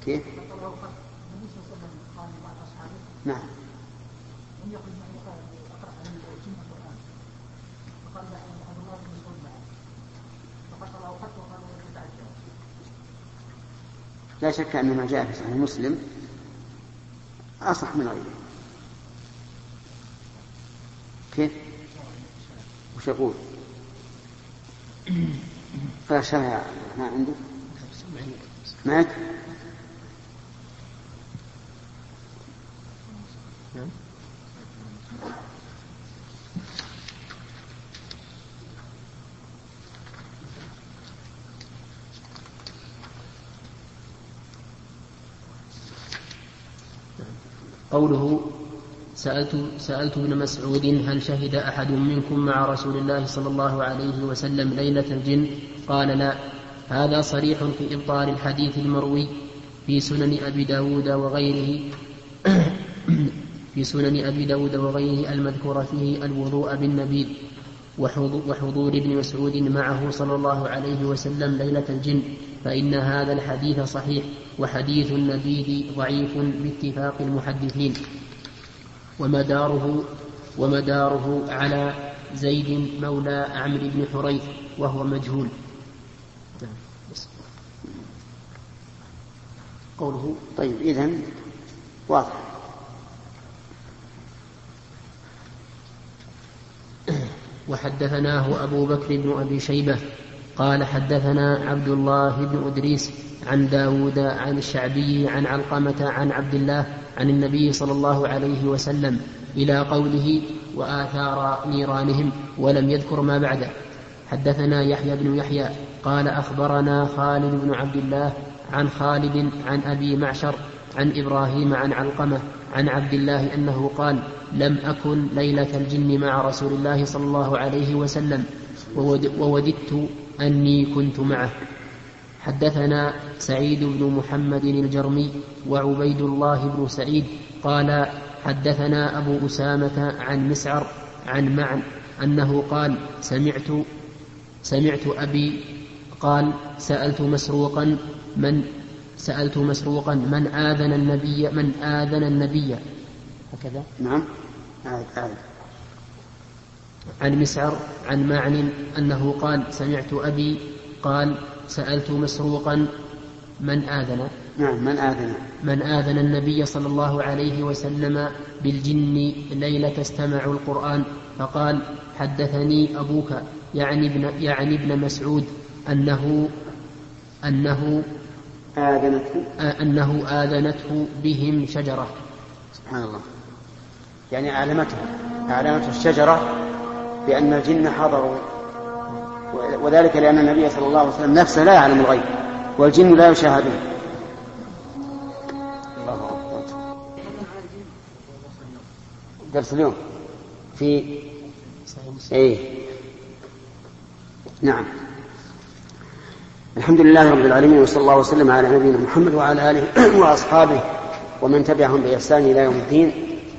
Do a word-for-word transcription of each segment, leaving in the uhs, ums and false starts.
كيف؟ نعم. لا شك أن ما جاء في صحيح مسلم أصح من غيره. كيف؟ وش يقول؟ فشاء ما عنده معك؟ قوله سألت, سألت ابن مسعود هل شهد أحد منكم مع رسول الله صلى الله عليه وسلم ليلة الجن؟ قال لا. هذا صريح في إبطال الحديث المروي في سنن أبي داود وغيره في سنن أبي داود وغيره المذكور فيه الوضوء بالنبيذ وحضور ابن مسعود معه صلى الله عليه وسلم ليلة الجن، فإن هذا الحديث صحيح، وحديث النبيذ ضعيف باتفاق المحدثين، ومداره, ومداره على زيد مولى عمرو بن حريث وهو مجهول. قوله طيب إذن واضح. وحدثناه أبو بكر بن أبي شيبة قال حدثنا عبد الله بن أدريس عن داود عن الشعبي عن علقمة عن عبد الله عن النبي صلى الله عليه وسلم إلى قوله وآثار نيرانهم، ولم يذكر ما بعده. حدثنا يحيى بن يحيى قال أخبرنا خالد بن عبد الله عن خالد عن أبي معشر عن إبراهيم عن علقمة عن عبد الله أنه قال لم أكن ليلة الجن مع رسول الله صلى الله عليه وسلم ووددت أني كنت معه. حدثنا سعيد بن محمد الجرمي وعبيد الله بن سعيد قال حدثنا أبو أسامة عن مسعر عن معن أنه قال سمعت, سمعت أبي قال سألت مسروقا من سألت مسروقا من آذن النبي من آذن النبي هكذا. نعم. آه آه. عن مسعر عن معن أنه قال سمعت أبي قال سألت مسروقا من آذن نعم من آذن من آذن النبي صلى الله عليه وسلم بالجن ليلة استمعوا القرآن، فقال حدثني أبوك يعني ابن, يعني ابن مسعود أنه أنه آذنته أنه آذنته بهم شجرة. سبحان الله. يعني أعلمته أعلمته الشجرة بأن الجن حضروا، وذلك لأن النبي صلى الله عليه وسلم نفسه لا يعلم الغيب والجن لا يشاهدون. درس اليوم في ايه نعم. الحمد لله رب العالمين، وصلى الله وسلم على نبينا محمد وعلى آله وأصحابه ومن تبعهم بإحسان إلى يوم الدين.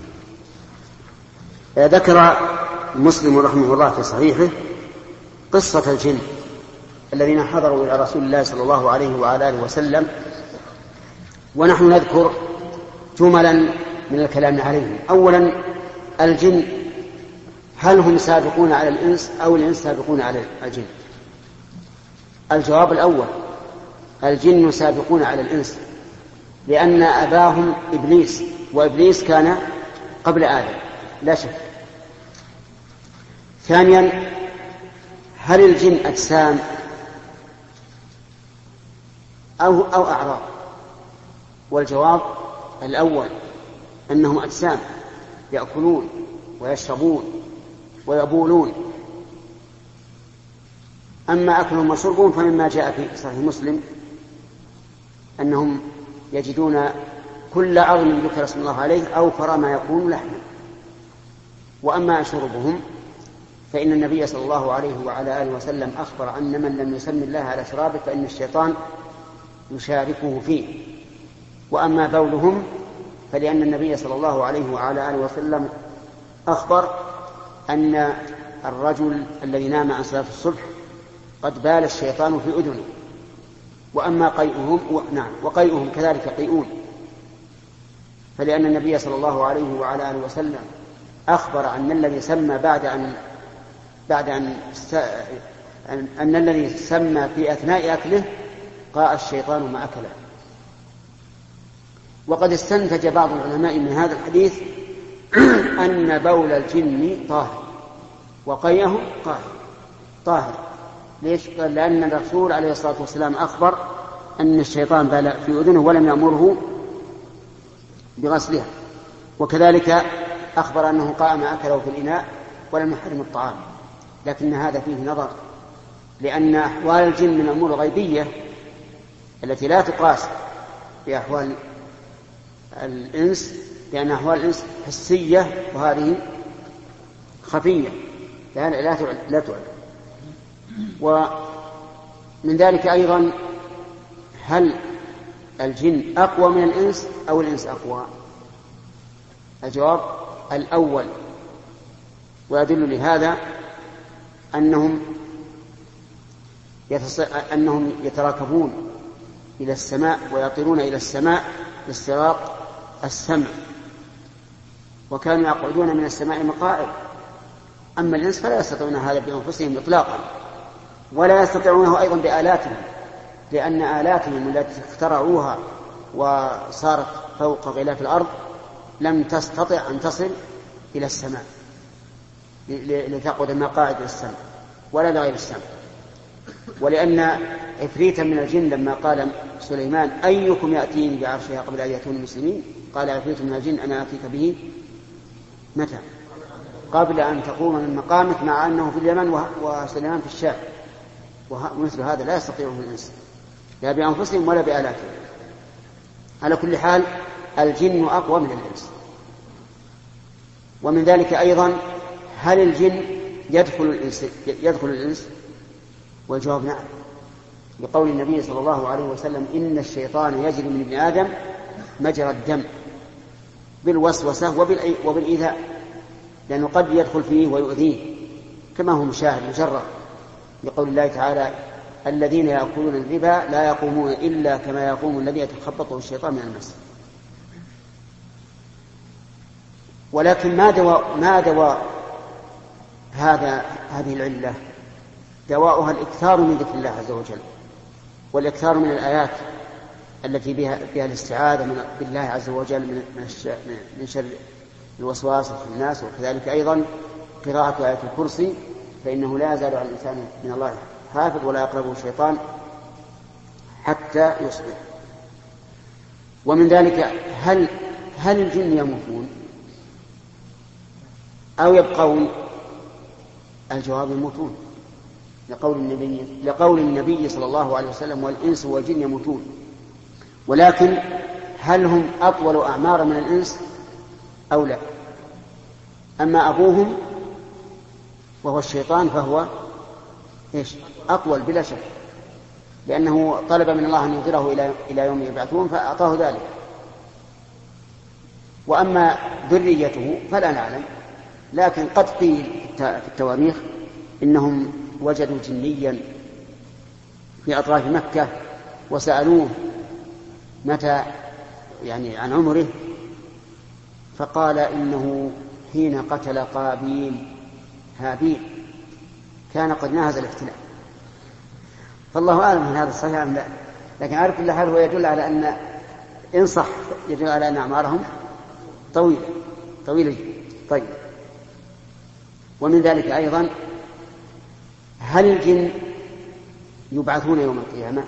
ذكر مسلم رحمه الله في صحيحه قصة الجن الذين حضروا إلى رسول الله صلى الله عليه وعلى آله وسلم، ونحن نذكر جملا من الكلام عليهم. أولا الجن هل هم سابقون على الإنس أو الإنس سابقون على الجن؟ الجواب الأول الجن سابقون على الإنس، لأن أباهم إبليس، وإبليس كان قبل آدم لا شك. ثانيا هل الجن أجسام أو, أو أعراض؟ والجواب الأول أنهم أجسام يأكلون ويشربون ويبولون. أما أكلهم وشربهم فمما جاء في صحيح مسلم أنهم يجدون كل عظم ذكر اسم الله عليه أوفر ما يكون لحما. وأما شربهم فإن النبي صلى الله عليه وعلى آله وسلم أخبر أن من لم يسم الله على شرابه فإن الشيطان يشاركه فيه. وأما بولهم فلأن النبي صلى الله عليه وعلى آله وسلم أخبر أن الرجل الذي نام عن صلاة الصبح قد بال الشيطان في أذنه، وأما قيئهم و... نعم وقيئهم كذلك قيئون، فلأن النبي صلى الله عليه وعلى آله وسلم أخبر أن الذي سمى بعد أن بعد أن س... أن الذي سمى في أثناء أكله قاء الشيطان ما أكله. وقد استنتج بعض العلماء من هذا الحديث أن بول الجن طاهر وقيئه طاهر طاهر ليش؟ قال لأن الرسول عليه الصلاة والسلام أخبر أن الشيطان بال في أذنه ولم يأمره بغسلها، وكذلك أخبر أنه قاء ما أكله في الإناء ولم يحرم الطعام. لكن هذا فيه نظر، لأن أحوال الجن من الأمور الغيبية التي لا تقاس بأحوال الإنس، لأن أحوال الإنس حسية وهذه خفية لا تعلم. ومن ذلك أيضا هل الجن أقوى من الإنس أو الإنس أقوى؟ الجواب الأول، ويدل لهذا أنهم يتص... أنهم يتراكبون إلى السماء ويطيرون إلى السماء باستراق السمع، وكانوا يقعدون من السماء مقاعد. أما الإنس فلا يستطيعون هذا بأنفسهم إطلاقا، ولا يستطيعونه أيضا بآلاتهم، لأن آلاتهم التي اخترعوها وصارت فوق غلاف الأرض لم تستطع أن تصل إلى السماء لتقعد المقاعد للسمع ولا لغير السمع. ولأن عفريتا من الجن لما قال سليمان أيكم يأتيني بعرشها قبل أن يأتوني المسلمين، قال عفريت من الجن أنا آتيك به متى؟ قبل أن تقوم من مقامك، مع أنه في اليمن وسليمان في الشام. ومثل هذا لا يستطيعه الإنس لا بأنفسهم ولا بآلاتهم. على كل حال الجن أقوى من الإنس. ومن ذلك أيضا هل الجن يدخل الإنس, يدخل الإنس؟ والجواب نعم، بقول النبي صلى الله عليه وسلم إن الشيطان يجري من ابن آدم مجرى الدم بالوسوسة وبالإيذاء، لأنه قد يدخل فيه ويؤذيه كما هو مشاهد مجرد، بقول الله تعالى الذين يأكلون الربا لا يقومون إلا كما يقوم الذي يتخبطه الشيطان من المس. ولكن ما دواء ما دواء هذا هذه العلة؟ دواؤها الإكثار من ذكر الله عز وجل، والإكثار من الآيات التي بها, بها الاستعاذة بالله عز وجل من, من شر الوسواس في الناس، وكذلك أيضا قراءة آية الكرسي، فإنه لا يزال على الإنسان من الله حافظ ولا يقربه الشيطان حتى يصبح. ومن ذلك هل هل الجن يموتون أو يبقون؟ الجواب يموتون، لقول النبي لقول النبي صلى الله عليه وسلم والإنس والجن يموتون. ولكن هل هم أطول أعمار من الإنس أو لا؟ أما أبوهم وهو الشيطان فهو إيش؟ أطول بلا شك، لأنه طلب من الله أن ينظره إلى إلى يوم يبعثون فأعطاه ذلك. وأما ذريته فلا نعلم، لكن قد قيل في التواريخ إنهم وجدوا جنيا في أطراف مكة وسألوه متى يعني عن عمره، فقال إنه حين قتل قابيل هابيل كان قد ناهز الاحتلال. فالله أعلم من هذا الصحيح أم لا، لكن على كل حال هو يدل على أن إن صح يدل على أن أعمارهم طويلة طويلة طيب. ومن ذلك أيضا هل الجن يبعثون يوم القيامة؟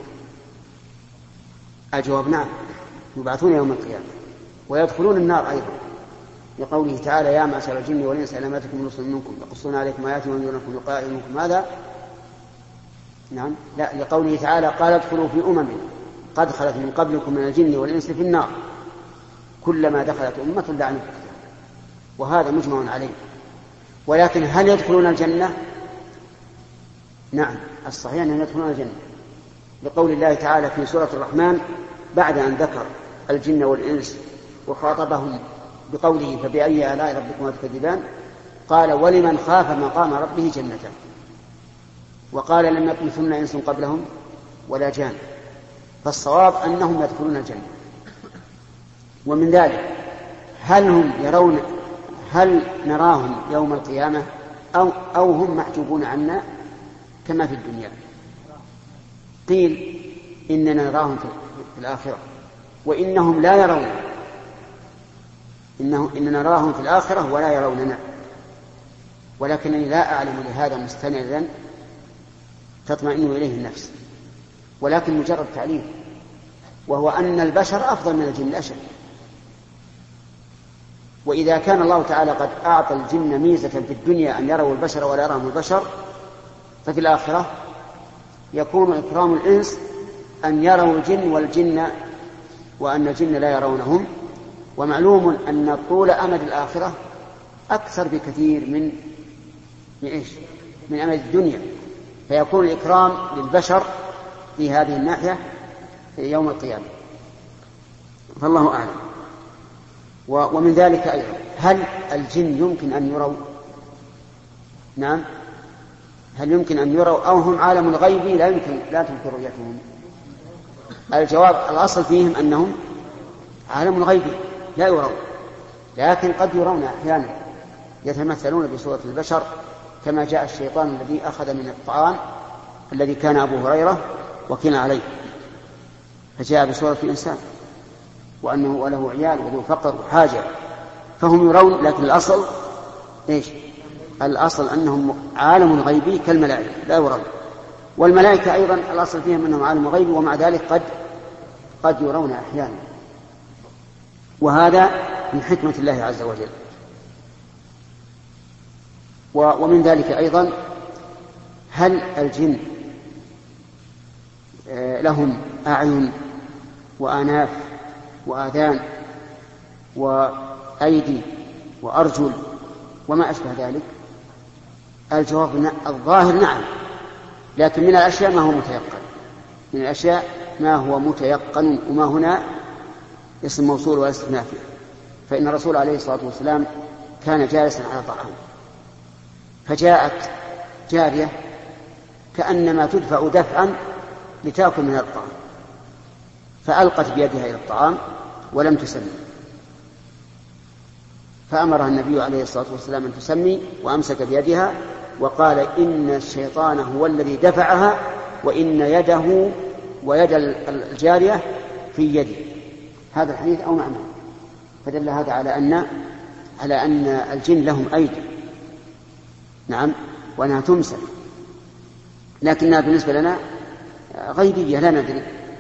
الجواب نعم، يبعثون يوم القيامة ويدخلون النار أيضا، لقوله تعالى يا معشر الجن والإنس ألم يأتكم رسل منكم يقصون عليكم آياتي وينذرونكم لقاء يومكم هذا. نعم لا، لقوله تعالى قال ادخلوا في أمم قد خلت من قبلكم من الجن والإنس في النار كلما دخلت أمة لعنت أختها، وهذا مجمع عليه. ولكن هل يدخلون الجنة؟ نعم، الصحيح أنهم يدخلون الجنة، لقول الله تعالى في سورة الرحمن بعد أن ذكر الجن والإنس وخاطبهم بقوله فبأي آلاء ربكما تكذبان قال ولمن خاف مقام ربه جنتان، وقال لم يطمثن إنس قبلهم ولا جان. فالصواب أنهم يدخلون الجنة. ومن ذلك هل هم يرون هل نراهم يوم القيامة أو, أو هم محجوبون عنا كما في الدنيا؟ قيل إننا نراهم في الآخرة وإنهم لا يرون إنه إننا نراهم في الآخرة ولا يروننا، ولكنني لا أعلم لهذا مستندا تطمئن إليه النفس، ولكن مجرد تعليم، وهو أن البشر أفضل من الجن لا شك. وإذا كان الله تعالى قد أعطى الجن ميزة في الدنيا أن يروا البشر ولا يراهم البشر، ففي الآخرة يكون إكرام الإنس أن يروا الجن والجن وأن الجن لا يرونهم. ومعلوم أن طول أمد الآخرة أكثر بكثير من من إيش؟ من أمد الدنيا، فيكون الإكرام للبشر في هذه الناحية يوم القيامة، فالله أعلم. ومن ذلك أيضا هل الجن يمكن أن يروا؟ نعم، هل يمكن أن يروا أو هم عالم غيبي لا يمكن لا تمكن رؤيتهم؟ الجواب الأصل فيهم أنهم عالم غيبي لا يرون، لكن قد يرون أحيانا، يتمثلون بصورة البشر كما جاء الشيطان الذي أخذ من الطعام الذي كان أبو هريرة وكان عليه فجاء بصورة الإنسان وأنه وله عيال وله فقر وحاجة، فهم يرون، لكن الأصل إيش؟ الأصل أنهم عالم غيبي كالملائكة لا يرون. والملائكة أيضا الأصل فيهم أنهم عالم غيبي، ومع ذلك قد قد يرون أحيانا، وهذا من حكمة الله عز وجل. ومن ذلك أيضا هل الجن لهم أعين وآناف وآذان وأيدي وأرجل وما أشبه ذلك؟ الجواب الظاهر نعم، لكن من الأشياء ما هو متيقن، من الأشياء ما هو متيقن، وما هنا اسم موصول واستثناء فيه. فإن الرسول عليه الصلاة والسلام كان جالسا على طعام، فجاءت جارية كأنما تدفع دفعا لتأكل من الطعام، فألقت بيدها إلى الطعام ولم تسمي، فأمرها النبي عليه الصلاة والسلام أن تسمي، وأمسك بيدها وقال إن الشيطان هو الذي دفعها، وإن يده ويد الجارية في يدي. هذا الحديث أو معنى، فدل هذا على أن على أن الجن لهم أيدي، نعم، وأنها تمسك، لكنها بالنسبة لنا غيبية لا ندري.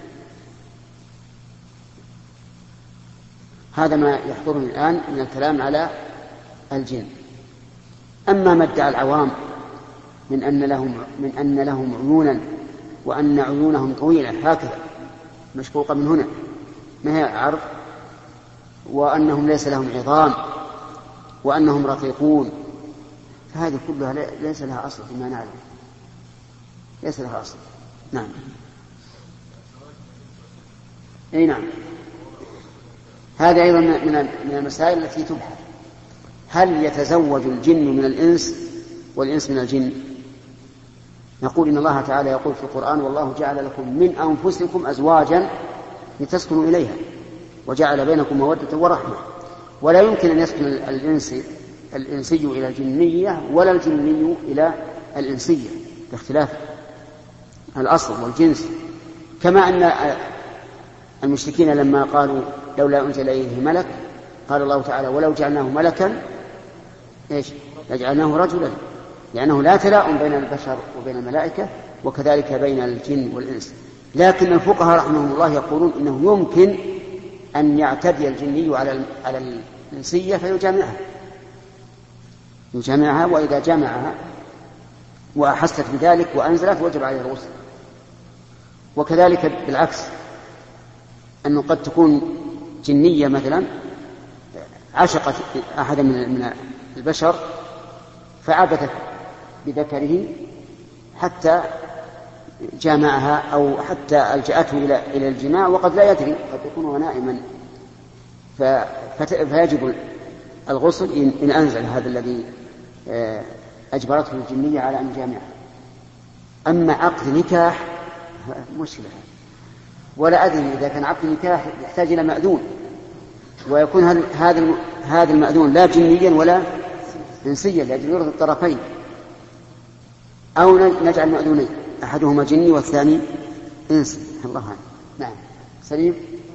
هذا ما يحضرني الآن من الكلام على الجن. أما ما ادعى العوام من أن لهم من أن لهم عيونا وأن عيونهم طويلة هكذا مشقوقة من هنا ما هي عرض، وأنهم ليس لهم عظام، وأنهم رقيقون، فهذه كلها ليس لها أصل فيما نعلم، ليس لها أصل. نعم، أي نعم، هذا أيضا من المسائل التي تبحث. هل يتزوج الجن من الإنس والإنس من الجن؟ نقول إن الله تعالى يقول في القرآن والله جعل لكم من أنفسكم أزواجا لتسكنوا إليها وجعل بينكم مودة ورحمة، ولا يمكن أن يسكن الإنس الإنسي إلى الجنية ولا الجني إلى الإنسية باختلاف الأصل والجنس. كما أن المشركين لما قالوا لولا أنزل إليه ملك قال الله تعالى ولو جعلناه ملكا إيش لجعلناه رجلا، لأنه لا تلاؤم بين البشر وبين الملائكة، وكذلك بين الجن والإنس. لكن الفقهاء رحمهم الله يقولون إنه يمكن أن يعتدي الجني على على الإنسية فيجامعها يجامعها وإذا جامعها وأحست بذلك وأنزلت وجب عليه الغسل. وكذلك بالعكس، أنه قد تكون جنية مثلا عشقت أحدا من البشر فعبثت بذكره حتى جامعها أو حتى ألجأته إلى إلى الجماع وقد لا يدري، قد يكون هو نائما، فيجب الغسل إن أنزل هذا الذي أجبرته الجنية على أن يجامعها. أما عقد نكاح مشكلة، ولا أدري إذا كان عقد النكاح يحتاج إلى مأذون، ويكون هذا هذا المأذون لا جنيا ولا إنسيا لأجل يرضي الطرفين، أو نجعل مأذونين أحدهما جني والثاني إنسي. الله أعلم. نعم. سليم.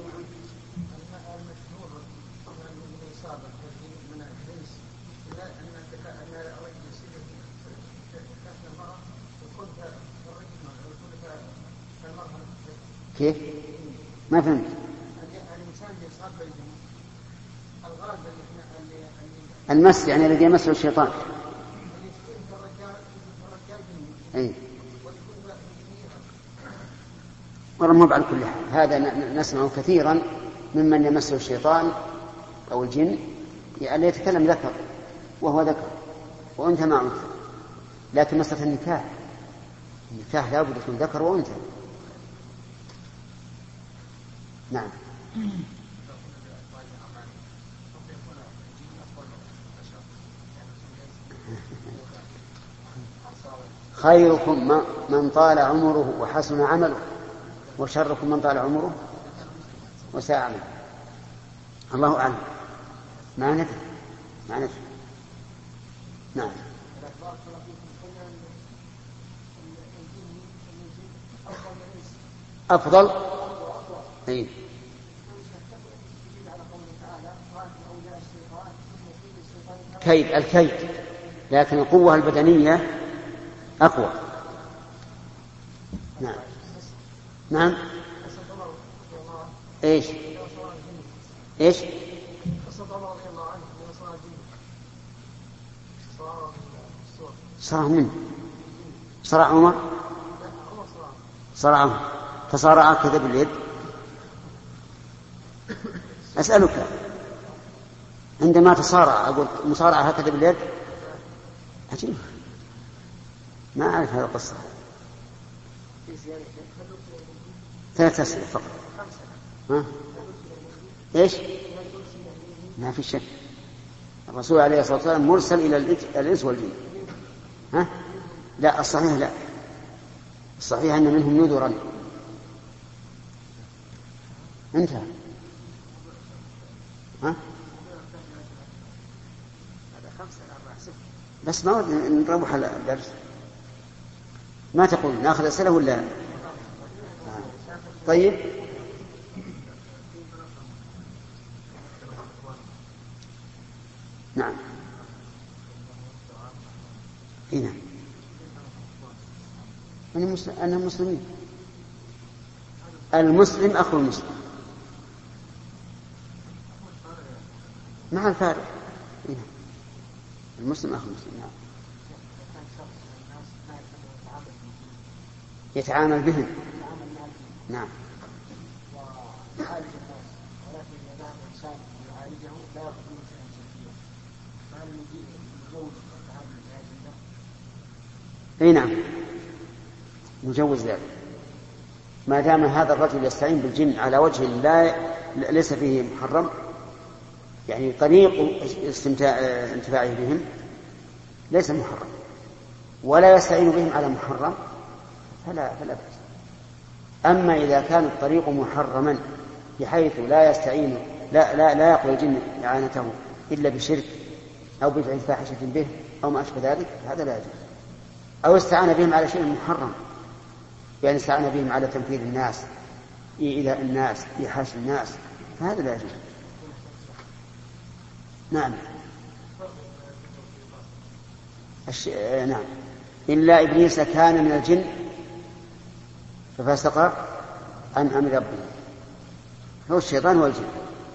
كيف؟ ما فهمت. المس يعني الذي يمسه الشيطان. أي. ورمى على كل حال هذا نسمع كثيرا ممن يمسه الشيطان أو الجن يعني يتكلم ذكر وهو ذكر وأنثى مع أنثى، لكن مسألة النكاح النكاح لا بد يكون ذكر وأنثى. نعم. خيركم من طال عمره وحسن عمله، وشركم من طال عمره وساء عمله. الله أعلم. ما ندري ما ندري. نعم. أفضل. أي. كيد الكيد، لكن القوة البدنية أقوى. نعم. نعم. إيش إيش صرع منه صرع عمر صرع عمر تصارع كذا باليد. أسألك عندما تصارع أقول مصارعة هكذا باليد؟ عجيب، ما أعرف هذه القصة. ثلاث أسئلة فقط. ها؟ إيش؟ ما في شك. الرسول عليه الصلاة والسلام مرسل إلى الإنس والجن. ها؟ لا، الصحيح لا، الصحيح أن منهم نذرا. انتهى. ها؟ بس ما نروح على الدرس. ما تقول ناخذ أسئلة ولا؟ طيب. نعم. هنا أنا مسلمين. المسلم أخو المسلم مع الفارق. هنا المسلم أخو المسلم. نعم. يتعامل بهم. نعم. اي نعم، نجوز ذلك ما دام هذا الرجل يستعين بالجن على وجه لا ليس فيه محرم، يعني طريق استمتاع انتفاعه بهم ليس محرم، ولا يستعين بهم على محرم فلا فلا بأس. أما إذا كان الطريق محرما بحيث لا يستعين لا لا لا يقبل الجن إعانته إلا بشرك أو بفعل فاحشة به أو ما أشبه ذلك، هذا لا يجوز. أو استعان بهم على شيء محرم، يعني استعان بهم على تنفيذ الناس، إيذاء الناس، إيحاش الناس، فهذا لا يجوز. نعم. الش... نعم. إلا إبليس كان من الجن ففسق عن أمر ربه. هو الشيطان والجن.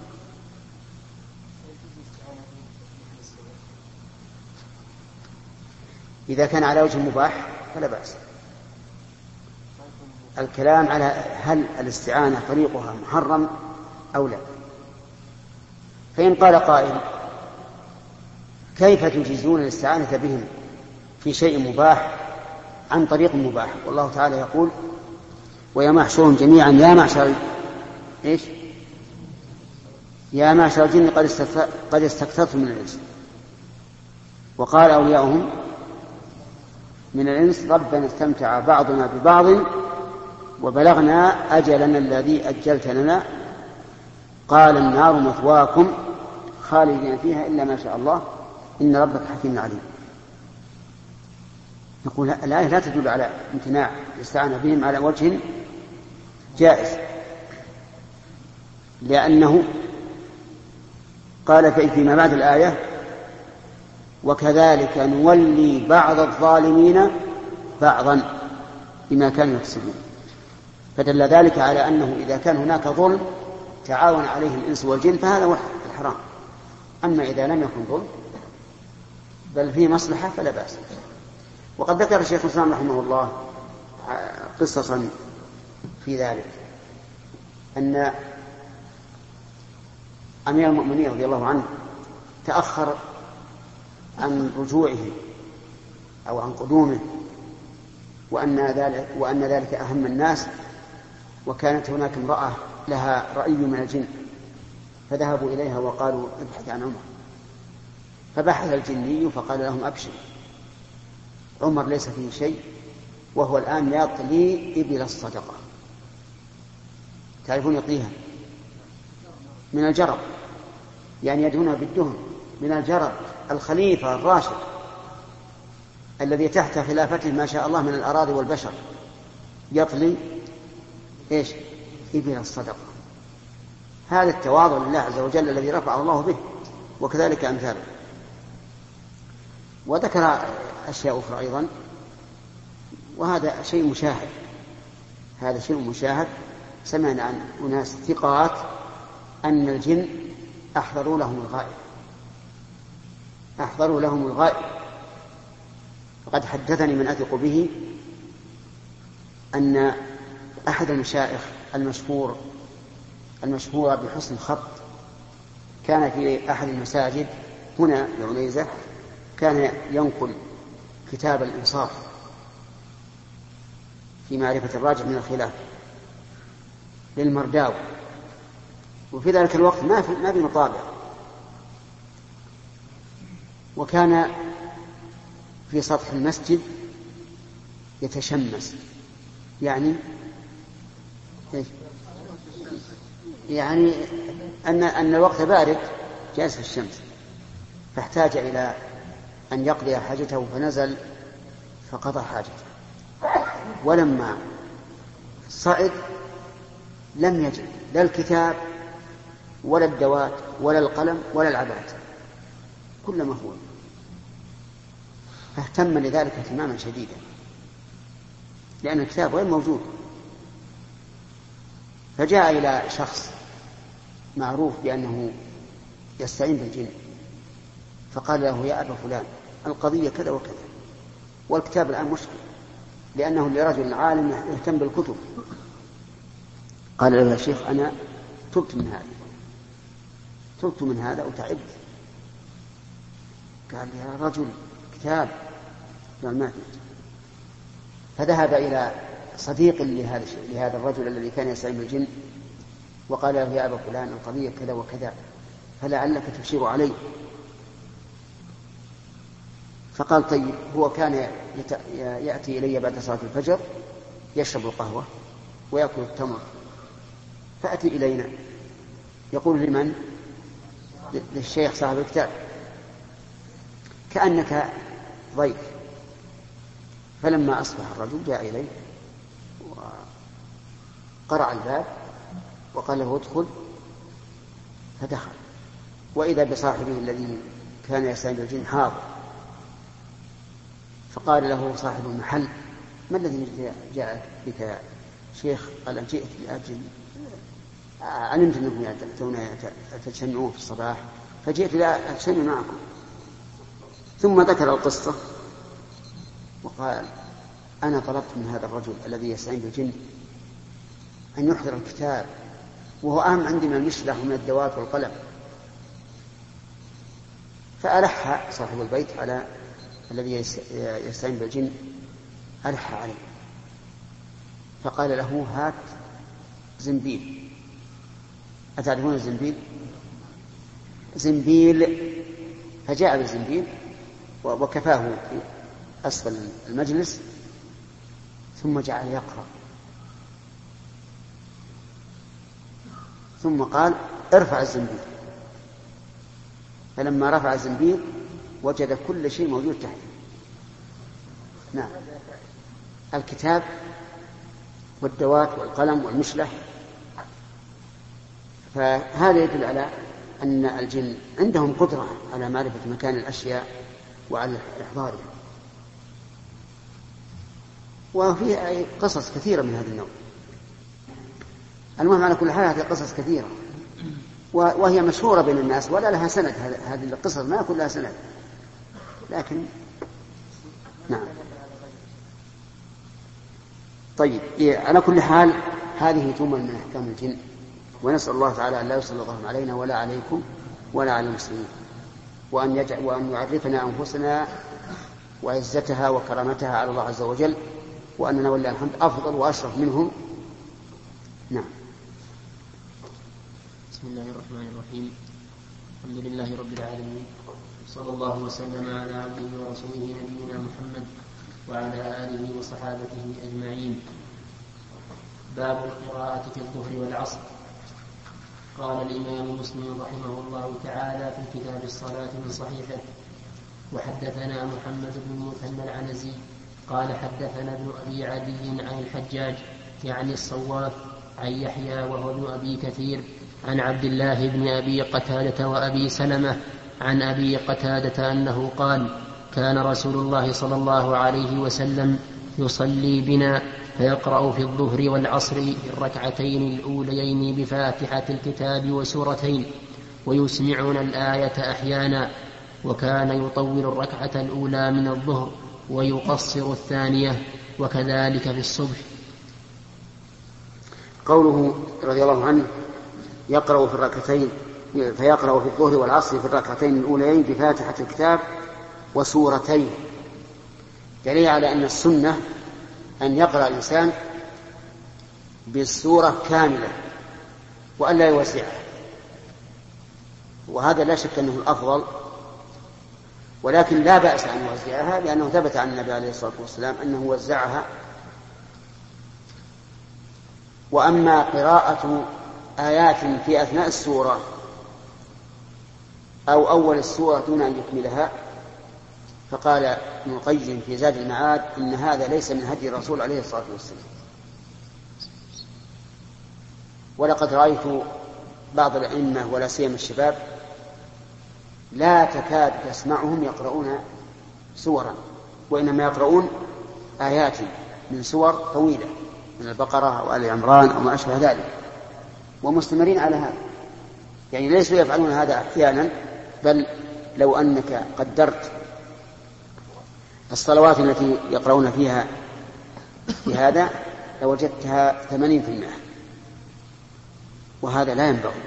إذا كان على وجه مباح فلا بأس. الكلام على هل الاستعانة طريقها محرم أو لا. فإن قال قائل كيف تجيزون الاستعانة بهم في شيء مباح عن طريق مباح؟ والله تعالى يقول ويوم يحشرهم جميعا يا معشر إيش؟ يا معشر الجن قد استكثرتم من الإنس. وقال أولياؤهم من الإنس ربنا استمتع بعضنا ببعض وبلغنا أجلنا الذي أجلت لنا قال النار مثواكم خالدين فيها إلا ما شاء الله إن ربك حكيم عليم. نقول الآية لا تدل على امتناع الاستعانة بهم على وجه جائز، لأنه قال فيما بعد الآية وكذلك نولي بعض الظالمين بعضا بما كانوا يكسبون، فدل ذلك على أنه إذا كان هناك ظلم تعاون عليه الإنس والجن فهذا هو الحرام، أما إذا لم يكن ظلم بل فيه مصلحة فلا بأس. وقد ذكر الشيخ الإسلام رحمه الله قصصا في ذلك، أن أمير المؤمنين رضي الله عنه تأخر عن رجوعه أو عن قدومه، وأن ذلك, وأن ذلك أهم الناس، وكانت هناك امرأة لها رأي من الجن فذهبوا إليها وقالوا ابحث عن عمر، فبحث الجني فقال لهم أبشر عمر ليس فيه شيء وهو الآن يطلي إبل الصدقة. تعرفون يطليها من الجرب، يعني يدهنها بالدهن من الجرب الخليفة الراشد الذي تحت خلافته ما شاء الله من الأراضي والبشر، يطلي إيش؟ إبل الصدقة. هذا التواضع لله عز وجل الذي رفع الله به، وكذلك أمثاله. وذكر أشياء أخرى أيضا، وهذا شيء مشاهد، هذا شيء مشاهد. سمعنا عن أناس ثقات أن الجن أحضروا لهم الغائب، أحضروا لهم الغائب. فقد حدثني من أثق به أن أحد المشايخ المشهور المشهور بحسن الخط كان في أحد المساجد هنا بعنيزة، كان ينقل كتاب الإنصاف في معرفة الراجح من الخلاف للمرداوي، وفي ذلك الوقت ما في ما في مطابع، وكان في سطح المسجد يتشمس، يعني يعني أن أن الوقت بارد جالس في الشمس، فاحتاج إلى أن يقضي حاجته فنزل فقضى حاجته. ولما صعد لم يجد لا الكتاب ولا الدوات ولا القلم ولا العباد، كل مهول، فاهتم لذلك اهتماما شديدا لأن الكتاب غير موجود. فجاء إلى شخص معروف بأنه يستعين بالجن، فقال له يا أبا فلان القضية كذا وكذا، والكتاب الآن مشكل لأنه لرجل عالم يهتم بالكتب. قال له يا شيخ أنا تبت من هذا تبت من هذا وتعبت. قال يا رجل كتاب قال ما فيه. فذهب إلى صديق لهذا لهذا الرجل الذي كان يستعين بالجن وقال له يا أبا فلان القضية كذا وكذا فلعلك تشير علي. فقال طيب، هو كان يأتي إلي بعد صلاة الفجر يشرب القهوة ويأكل التمر، فأتي إلينا يقول لمن؟ للشيخ صاحب الكتاب كأنك ضيف. فلما أصبح الرجل جاء إليه وقرع الباب وقال له ادخل، فدخل وإذا بصاحبه الذي كان يستعين بالجن حاضر. فقال له صاحب المحل ما الذي جاء بك يا شيخ؟ قال جئت لأجل علمت أنكم تجتمعون في الصباح فجئت لأجتمع معكم. ثم ذكر القصة وقال أنا طلبت من هذا الرجل الذي يستعين بالجن أن يحضر الكتاب وهو أهم عندي من المشلح ومن الدوات والقلم. فألح صاحب البيت على الذي يستعين بالجن، ألح عليه فقال له هات زنبيل. أتعرفون الزنبيل؟ زنبيل. فجاء بالزنبيل وكفاه في أسفل المجلس ثم جعل يقرأ ثم قال ارفع الزنبيل، فلما رفع الزنبيل وجد كل شيء موجود تحته. نعم، الكتاب والدوات والقلم والمشلح. فهذا يدل على أن الجن عندهم قدرة على معرفة مكان الأشياء وعلى إحضارها. وفيه قصص كثيرة من هذا النوع. المهم على كل حال هذه قصص كثيرة وهي مشهورة بين الناس ولا لها سند. هذه القصص ما يكون لها سند، لكن نعم. طيب، على كل حال هذه جمل من أحكام الجن، ونسأل الله تعالى أن لا يسلطهم علينا ولا عليكم ولا على المسلمين، وأن, يجع وأن يعرفنا أنفسنا وعزتها وكرامتها على الله عز وجل، وأننا ولله الحمد أفضل وأشرف منهم. نعم. بسم الله الرحمن الرحيم. الحمد لله رب العالمين، صلى الله وسلم على عبده ورسوله نبينا محمد وعلى آله وصحابته أجمعين. باب القراءة في الظهر والعصر. قال الإمام مسلم رحمه الله تعالى في كتاب الصلاة من صحيحه: وحدثنا محمد بن المثنى العنزي قال حدثنا ابن أبي عدي عن الحجاج يعني الصواف عن يحيى وهو ابن أبي كثير عن عبد الله بن أبي قتادة وأبي سلمة عن أبي قتادة أنه قال: كان رسول الله صلى الله عليه وسلم يصلي بنا فيقرأ في الظهر والعصر في الركعتين الأوليين بفاتحة الكتاب وسورتين، ويسمعنا الآية أحيانا، وكان يطول الركعة الأولى من الظهر ويقصر الثانية، وكذلك في الصبح. قوله رضي الله عنه يقرأ في الركعتين فيقرأ في الظهر والعصر في الركعتين الأوليين بفاتحة الكتاب وسورتين، دليل على أن السنة أن يقرأ الإنسان بالسورة كاملة وأن لا يوسعها، وهذا لا شك أنه الأفضل، ولكن لا بأس أن يوزعها لأنه ثبت عن النبي عليه الصلاة والسلام أنه وزعها. وأما قراءة آيات في أثناء السورة أو أول السورة دون أن يكملها، فقال ابن القيم في زاد المعاد إن هذا ليس من هدي الرسول عليه الصلاة والسلام. ولقد رأيت بعض الأئمة ولا سيما الشباب لا تكاد تسمعهم يقرؤون سورا، وإنما يقرؤون آيات من سور طويلة من البقرة أو آل عمران أو ما أشبه ذلك، ومستمرين على هذا. يعني ليسوا يفعلون هذا أحيانا، بل لو أنك قدرت الصلوات التي يقرؤون فيها بهذا لوجدتها ثمانين في المئة، وهذا لا ينبغي.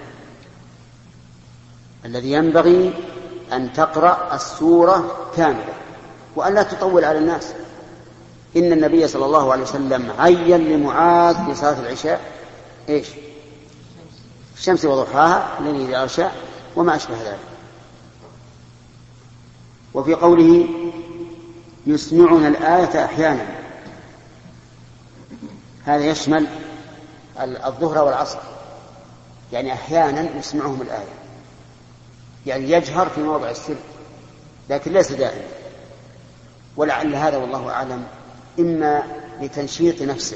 الذي ينبغي أن تقرأ السورة كاملة وأن لا تطول على الناس. إن النبي صلى الله عليه وسلم عين لمعاذ في صلاة العشاء إيش؟ الشمس وضحاها، الليل إذا أغشى، وما أشبه ذلك. وفي قوله يسمعنا الآية أحيانا، هذا يشمل الظهر والعصر، يعني أحيانا يسمعهم الآية، يعني يجهر في موضع السر، لكن ليس دائما. ولعل هذا والله أعلم إما لتنشيط نفسه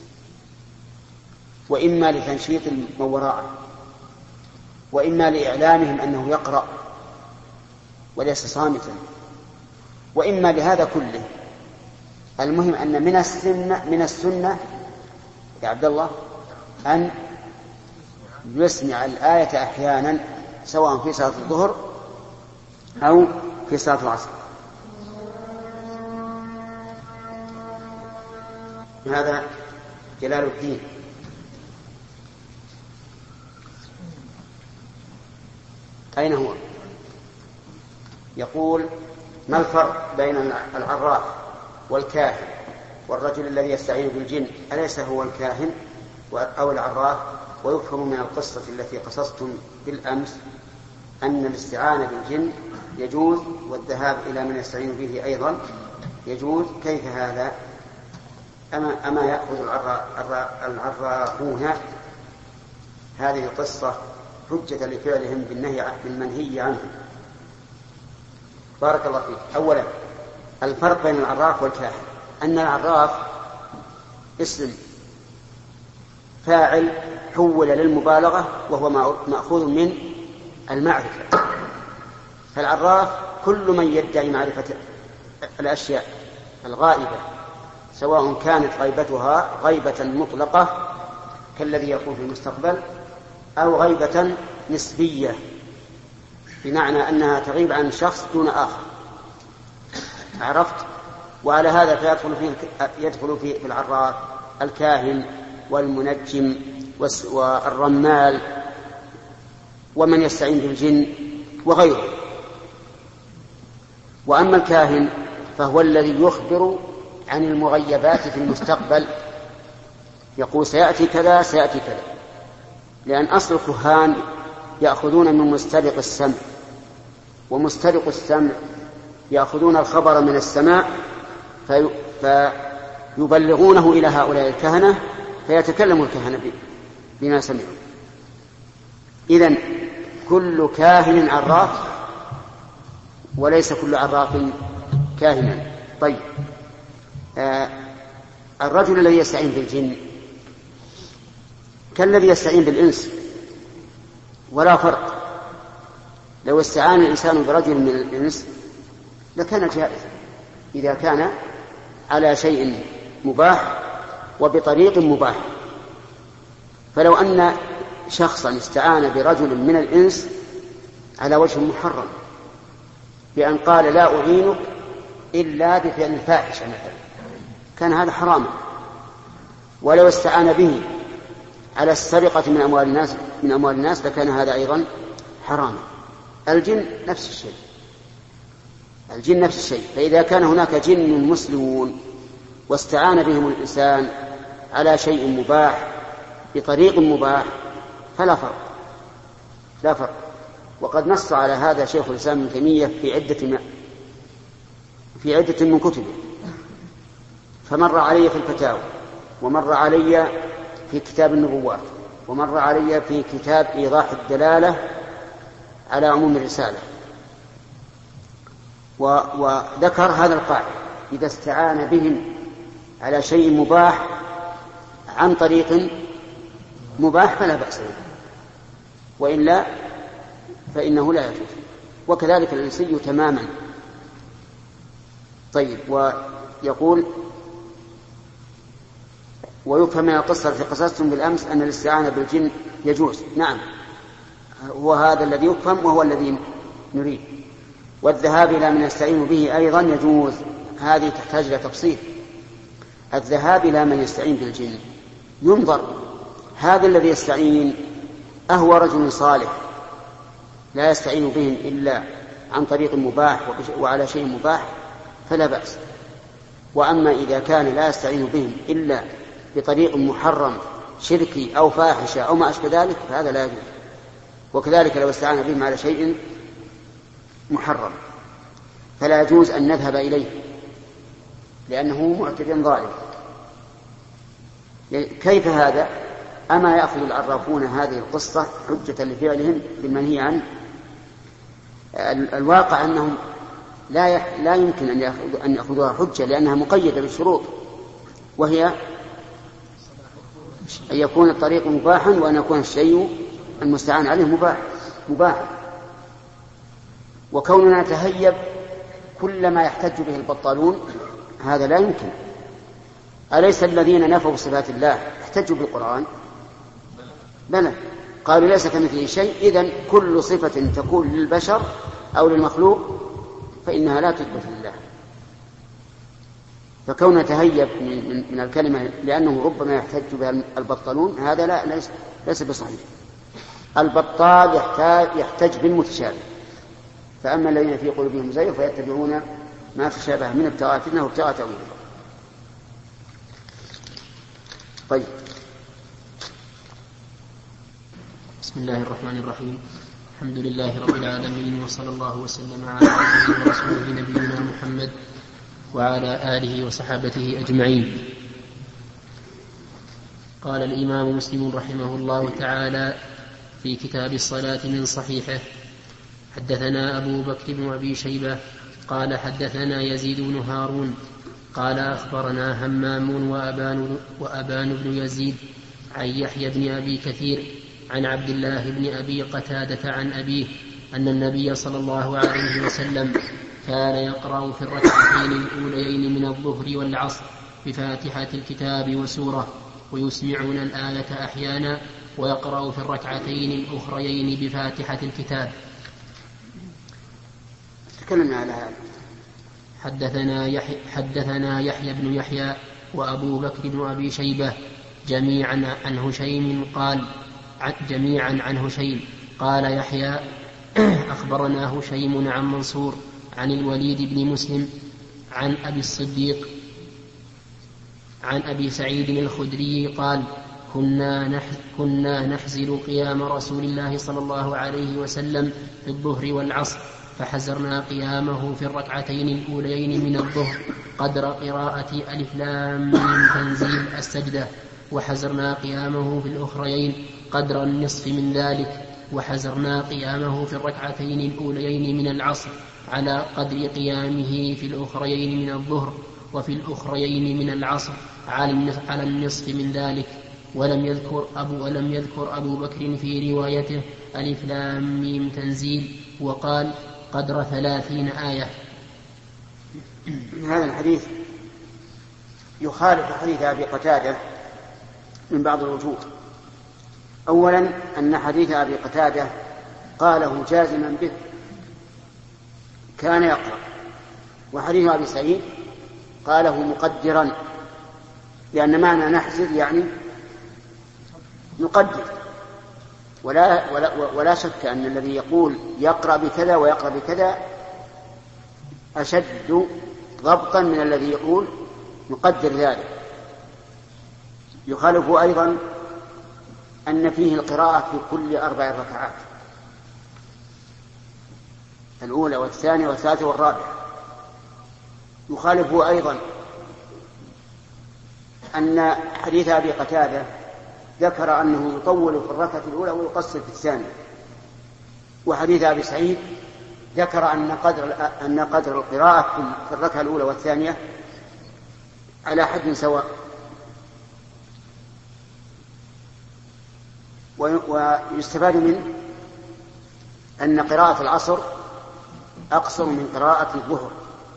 وإما لتنشيط من وراءه وإما لإعلامهم أنه يقرأ وليس صامتا، وإما لهذا كله. المهم أن من السنة من السنة يا عبد الله أن يسمع الآية أحيانا، سواء في صلاة الظهر أو في صلاة العصر. هذا جلال الدين. أين هو؟ يقول: ما الفرق بين العراف والكاهن والرجل الذي يستعين بالجن؟ أليس هو الكاهن أو العراف؟ ويفهم من القصة التي قصصتم بالأمس أن الاستعانة بالجن يجوز، والذهاب إلى من يستعين به أيضا يجوز. كيف هذا؟ أما, أما يأخذ العرافون هذه القصة حجة لفعلهم بالنهي بالمنهي عنه. بارك الله فيك. أولا الفرق بين العراف والكاهن أن العراف اسم فاعل حول للمبالغة وهو مأخوذ من المعرفة، فالعراف كل من يدعي معرفة الأشياء الغائبة سواء كانت غيبتها غيبة مطلقة كالذي يكون في المستقبل أو غيبة نسبية بمعنى أنها تغيب عن شخص دون آخر. عرفت؟ وعلى هذا فيدخل فيه يدخل في العراف الكاهن والمنجم والرمال ومن يستعين بالجن وغيره. وأما الكاهن فهو الذي يخبر عن المغيبات في المستقبل، يقول سيأتي كذا سيأتي كذا، لأن أصل الكهان يأخذون من مسترق السمع، ومسترق السمع يأخذون الخبر من السماء في فيبلغونه إلى هؤلاء الكهنة فيتكلم الكهنة بما سمعوا. إذن كل كاهن عراف وليس كل عراف كاهنا. طيب آه الرجل الذي يستعين بالجن كالذي يستعين بالإنس ولا فرق. لو استعان الإنسان برجل من الإنس لكان جائزا إذا كان على شيء مباح وبطريق مباح. فلو أن شخصا استعان برجل من الإنس على وجه محرم بأن قال لا أعينك إلا بفعل الفاحشة مثلا كان هذا حراما. ولو استعان به على السرقة من أموال الناس من أموال الناس لكان هذا أيضا حراما. الجن نفس الشيء، الجن نفس الشيء. فإذا كان هناك جن مسلمون واستعان بهم الإنسان على شيء مباح بطريق مباح فلا فرق، لا فرق. وقد نص على هذا شيخ الإسلام ابن تيمية في عدة في عدة من كتبه، فمر علي في الفتاوى، ومر علي في كتاب النبوات، ومر علي في كتاب إيضاح الدلالة على عموم الرسالة. وذكر هذا القاعدة: إذا استعان بهم على شيء مباح عن طريق مباح فلا بأس به، وإلا فإنه لا يجوز. وكذلك الإنسي تماما. طيب ويقول: ويفهم من القصة التي قصصتم بالأمس أن الاستعانة بالجن يجوز. نعم، هو هذا الذي يفهم وهو الذي نريد. والذهاب إلى من يستعين به أيضا يجوز. هذه تحتاج إلى تفصيل. الذهاب إلى من يستعين بالجن ينظر، هذا الذي يستعين أهو رجل صالح لا يستعين بهم إلا عن طريق مباح وعلى شيء مباح فلا بأس. وأما إذا كان لا يستعين بهم إلا بطريق محرم شركي أو فاحشة أو ما أشبه ذلك فهذا لا يجوز. وكذلك لو استعان بهم على شيء محرم فلا يجوز أن نذهب إليه لأنه معتد ظالم. كيف هذا؟ أما يأخذ العرافون هذه القصة حجة لفعلهم بالمنهي عنه؟ الواقع أنهم لا لا يمكن أن يأخذوها حجة لأنها مقيدة بالشروط، وهي أن يكون الطريق مباحا وأن يكون الشيء المستعان عليه مباح مباح. وكوننا نتهيب كل ما يحتج به البطالون هذا لا يمكن. أليس الذين نفوا صفات الله احتجوا بالقرآن؟ بلى، قالوا ليس كمثله شيء. إذن كل صفة تكون للبشر أو للمخلوق فإنها لا تثبت لله. فكون نتهيب من الكلمة لأنه ربما يحتج بها البطالون هذا لا ليس, ليس بصحيح. البطال يحتاج, يحتج بالمتشابه، فأما الذين في قلوبهم زيغ فيتبعون ما تشابه من ابتغاء فتنة وابتغاء تأويله. طيب، بسم الله الرحمن الرحيم. الحمد لله رب العالمين، وصلى الله وسلم على عبده ورسوله نبينا محمد وعلى آله وصحابته أجمعين. قال الإمام مسلم رحمه الله تعالى في كتاب الصلاة من صحيحه: حدثنا أبو بكر بن أبي شيبة قال حدثنا يزيد بن هارون قال أخبرنا همام وأبان, وأبان بن يزيد عن يحيى بن أبي كثير عن عبد الله بن أبي قتادة عن أبيه أن النبي صلى الله عليه وسلم كان يقرأ في الركعتين الأوليين من الظهر والعصر بفاتحة الكتاب وسورة، ويسمعون الآية أحيانا، ويقرأ في الركعتين الأخريين بفاتحة الكتاب. تكلمنا على هذا. حدثنا يحيى, حدثنا يحيى بن يحيى وأبو بكر بن أبي شيبة جميعا عن هشيم قال جميعا عن هشيم قال يحيى أخبرنا هشيم عن منصور عن الوليد بن مسلم عن أبي الصديق عن أبي سعيد الخدري قال كنا, نح كنا نحزل قيام رسول الله صلى الله عليه وسلم في الظهر والعصر، فحزرنا قيامه في الركعتين الأوليين من الظهر قدر قراءة ألف لام ميم تنزيل السجدة، وحزرنا قيامه في الأخريين قدر النصف من ذلك، وحزرنا قيامه في الركعتين الأوليين من العصر على قدر قيامه في الأخريين من الظهر، وفي الأخريين من العصر على النصف من ذلك. ولم يذكر أبو, ولم يذكر أبو بكر في روايته ألف لام ميم تنزيل، وقال قدر ثلاثين آية. هذا الحديث يخالف حديث أبي قتادة من بعض الوجوه. أولا أن حديث أبي قتادة قاله جازما به كان يقرأ، وحديث أبي سعيد قاله مقدرا، لأن معنى نحزر يعني نقدر، ولا, ولا, ولا شك أن الذي يقول يقرأ بكذا ويقرأ بكذا أشد ضبطا من الذي يقول نقدر ذلك. يخالف أيضا أن فيه القراءة في كل أربع ركعات، الأولى والثانية والثالثة والرابعة. يخالف أيضا أن حديث أبي قتادة ذكر أنه يطول في الركعة الأولى ويقصر في الثانية، وحديث أبي سعيد ذكر أن قدر, أن قدر القراءة في الركعة الأولى والثانية على حد سواء. ويستفاد منه أن قراءة العصر أقصر من قراءة الظهر،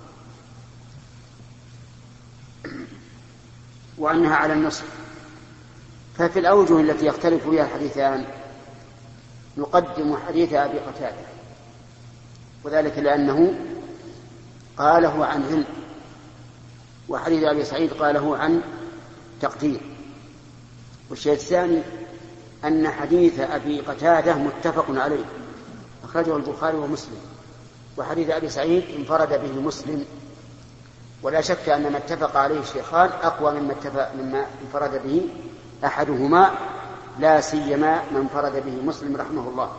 وأنها على النصف. ففي الأوجه التي يختلف فيها الحديثان نقدم حديث أبي قتادة، وذلك لأنه قاله عن علم، وحديث أبي سعيد قاله عن تقدير. والشيء الثاني أن حديث أبي قتادة متفق عليه، أخرجه البخاري ومسلم، وحديث أبي سعيد انفرد به مسلم، ولا شك أن ما اتفق عليه الشيخان أقوى مما, مما انفرد به أحدهما، لا سيما من انفرد به مسلم رحمه الله.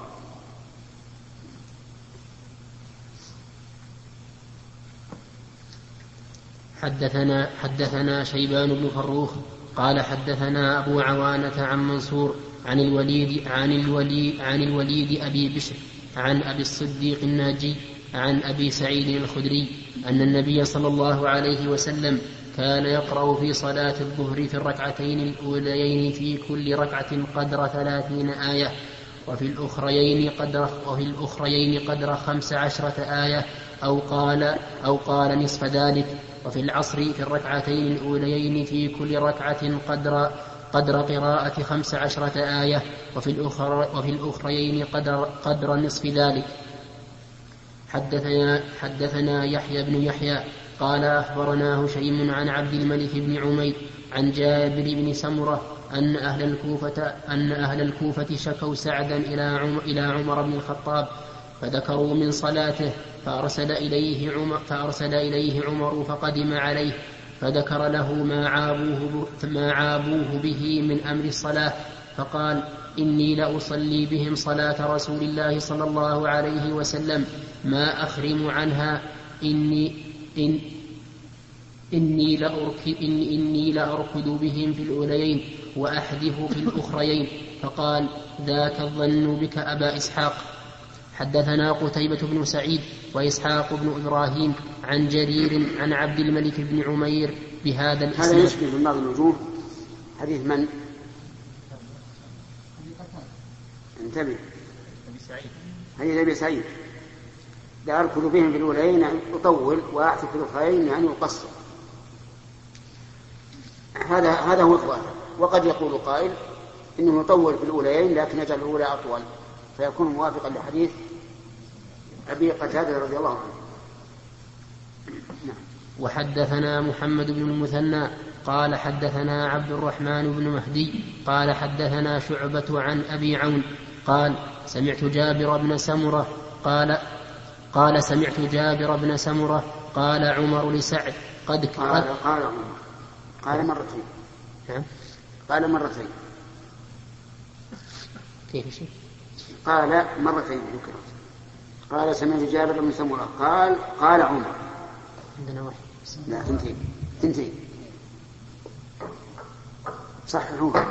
حدثنا, حدثنا شيبان بن فروخ قال حدثنا أبو عوانة عن منصور عن الوليد, عن الوليد, عن الوليد أبي بشر عن أبي الصديق الناجي عن أبي سعيد الخدري أن النبي صلى الله عليه وسلم كان يقرأ في صلاة الظهر في الركعتين الأوليين في كل ركعة قدر ثلاثين آية، وفي الأخريين قدر, وفي الأخريين قدر خمس عشرة آية، أو قال, أو قال نصف ذلك. وفي العصر في الركعتين الأوليين في كل ركعة قدر, قدر قراءة خمس عشرة آية، وفي, الأخر وفي الأخريين قدر, قدر نصف ذلك. حدثنا, حدثنا يحيى بن يحيى قال أخبرنا هشيم عن عبد الملك بن عمير عن جابر بن سمرة أن أهل الكوفة, أن أهل الكوفة شكوا سعدا إلى عمر, إلى عمر بن الخطاب، فذكروا من صلاته، فأرسل إليه عمر, فأرسل إليه عمر فقدم عليه، فذكر له ما عابوه, ما عابوه به من أمر الصلاة، فقال إني لأصلي بهم صلاة رسول الله صلى الله عليه وسلم ما أخرم عنها، إني إن إني لأركض, إن إني لأركض بهم في الأوليين وأحذف في الأخريين. فقال: ذاك الظن بك أبا إسحاق. حدثنا قتيبة بن سعيد وإسحاق بن إبراهيم عن جرير عن عبد الملك بن عمير بهذا الإسناد. هذا يشبه من بعض الوجوه حديث من؟ انتبه، حديث أبي سعيد: لا أركض بهم بالأولين يعني أطول وأعطي في الأخرين يعني أقصر. هذا هذا هو الظاهر. وقد يقول قائل إنه يطول في الأولين لكن يجعل الأولى أطول فيكون موافقا لحديث أبي قتادة رضي الله عنه. نعم. وحدثنا محمد بن المثنى قال حدثنا عبد الرحمن بن مهدي قال حدثنا شعبة عن أبي عون قال سمعت جابر بن سمرة قال قال سمعت جابر بن سمرة قال عمر لسعد قد قال قال عمر قال مرتين. نعم قال مرتين. كيف شيء؟ قال مرتين ذكرت. قال سمعت جابر بن سمرة قال قال عمر. عندنا واحد. لا تنتهي تنتهي صححوه.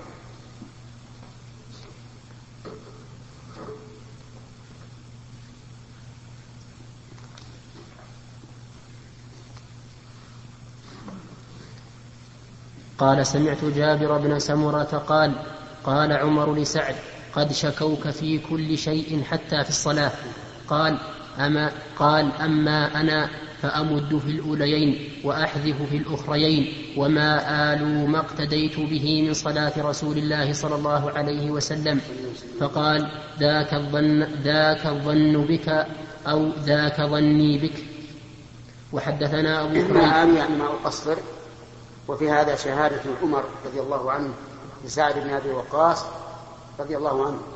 قال سمعت جابر بن سمرة قال قال عمر لسعد قد شكوك في كل شيء حتى في الصلاة. قال أما قال أما أنا فأمد في الأوليين وأحذف في الأخريين وما آل ما اقتديت به من صلاة رسول الله صلى الله عليه وسلم. فقال ذاك الظن, ذاك الظن بك أو ذاك ظني بك. وحدثنا أبو كريب يعني ما أقصر. وفي هذا شهادة عمر رضي الله عنه لسعد بن أبي وقاص رضي الله عنه.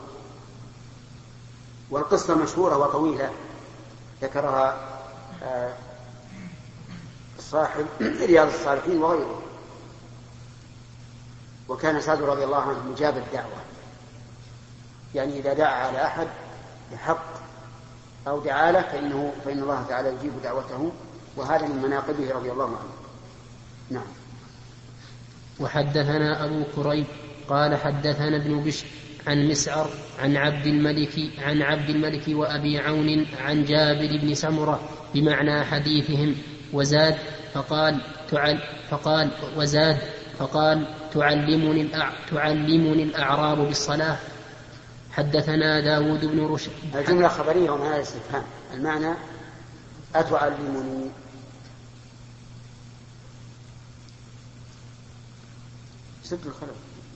والقصة مشهورة وطويلة ذكرها صاحب رياض الصالحين وغيره. وكان سعد رضي الله عنه مجاب الدعوة، يعني إذا دعا على أحد بحق أو دعا له فإنه فإن الله تعالى يجيب دعوته، وهذا من مناقبه رضي الله عنه. نعم. وحدثنا أبو كريب قال حدثنا ابن بشر عن مسعر عن عبد الملك عن عبد الملك وأبي عون عن جابر بن سمرة بمعنى حديثهم. وزاد فقال تعل فقال وزاد فقال تعلمني الأع تعلمني الأعراب بالصلاة. حدثنا داود بن رشد. الجملة خبرية ومعنى الاستفهام. المعنى أتعلمني. سد الخلل.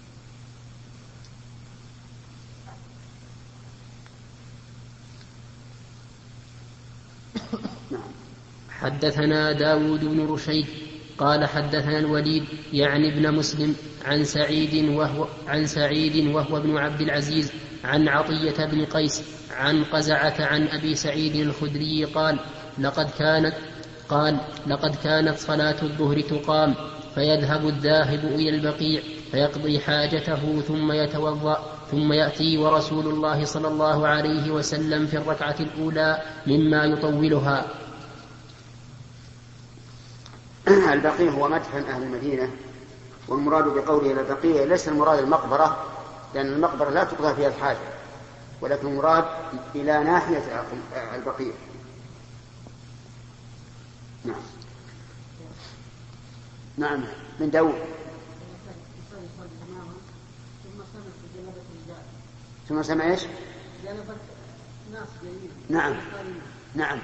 حدثنا داود بن رشيد قال حدثنا الوليد يعني ابن مسلم عن سعيد وهو عن سعيد وهو ابن عبد العزيز عن عطية بن قيس عن قزعة عن أبي سعيد الخدري قال لقد كانت قال لقد كانت صلاة الظهر تقام فيذهب الذاهب إلى البقيع فيقضي حاجته ثم يتوضأ ثم يأتي ورسول الله صلى الله عليه وسلم في الركعة الأولى مما يطولها. البقيع هو مدفن أهل المدينة، والمراد بقوله البقيع ليس المراد المقبرة، لأن المقبرة لا تقضى فيها الحاجة، ولكن المراد إلى ناحية البقيع. نعم. نعم. من داود. ثم سمع ايش؟ نعم نعم.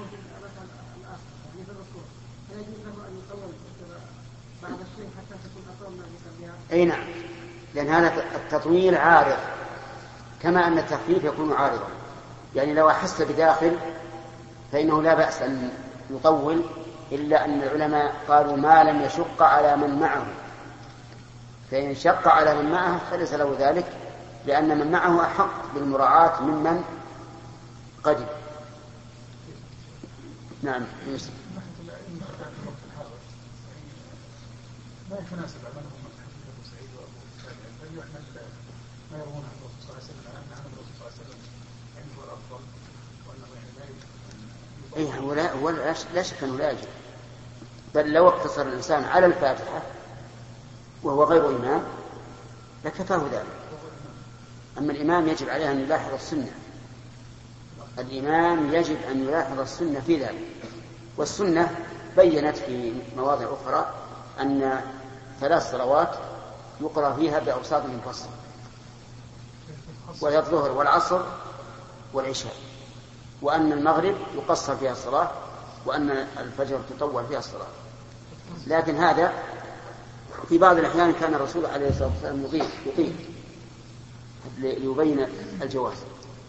اي نعم، لان هذا التطويل عارض كما ان التخفيف يكون عارضا. يعني لو احس بداخل فانه لا باس ان يطول، الا ان العلماء قالوا ما لم يشق على من معه، فان شق على من معه فليس له ذلك، لان من معه احق بالمراعاة ممن قدم. نعم. يوسف. لا يتناسب عملهم من حديث ابو سعيد وابو سعيد بل يحمل ما يرون عن الرسول صلى الله عليه وسلم ان عمل الرسول صلى الله عليه وسلم يعني هو الافضل، وانه يعني لا اي هو لا هو لا شك انه لا يجب، بل لو اقتصر الانسان على الفاتحه وهو غير امام لكفاه ذلك. أما الإمام يجب عليه أن يلاحظ السنة، الإمام يجب أن يلاحظ السنة في ذلك. والسنة بيّنت في مواضع أخرى أن ثلاث صلوات يقرأ فيها بأوساط منفصلة، وهي الظهر والعصر والعشاء، وأن المغرب يقصر فيها الصلاة، وأن الفجر تطول فيها الصلاة. لكن هذا في بعض الأحيان كان الرسول عليه الصلاة والسلام يطيل يطيل ليبين الجواز.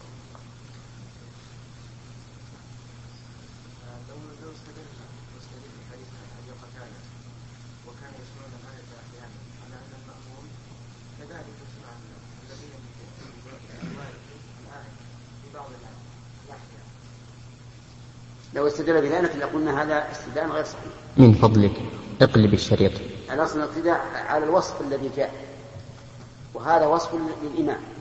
لو استدل بذلك لقلنا هذا استدلال غير صحيح. من فضلك اقلب الشريط. الأصل الاقتداء على الوصف الذي جاء، وهذا وصف للإمام.